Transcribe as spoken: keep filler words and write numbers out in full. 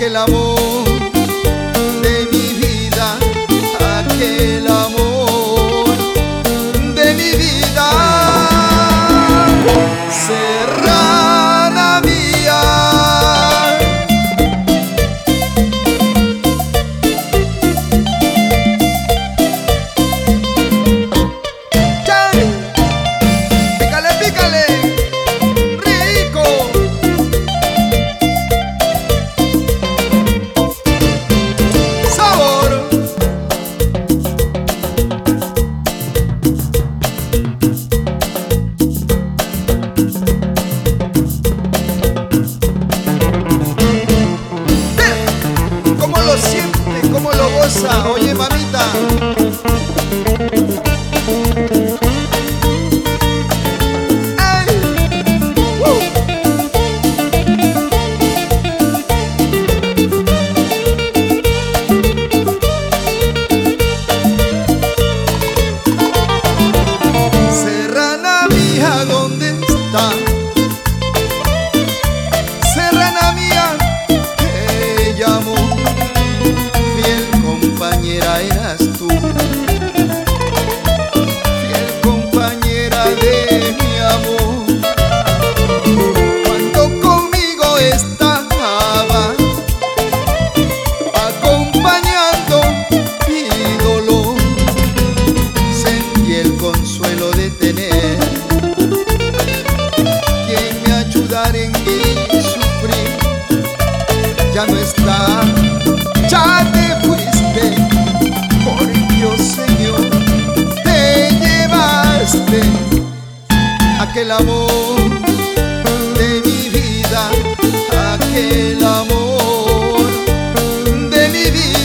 aquel amor de mi vida, aquel amor de mi vida. Serrana mía, pícale, pícale, rico. Sabor. Cómo lo siente, cómo lo goza, oye mamita. Serrana mía, ¿dónde está? Serrana mía, te llamo, fiel compañera eras tú, fiel compañera de mi amor. Cuando conmigo estaba, acompañando mi dolor, sentí el consuelo de tener quien me ayudara en mi sufrir. Ya no está, ya te fuiste, por Dios Señor, te llevaste aquel amor de mi vida, aquel amor de mi vida.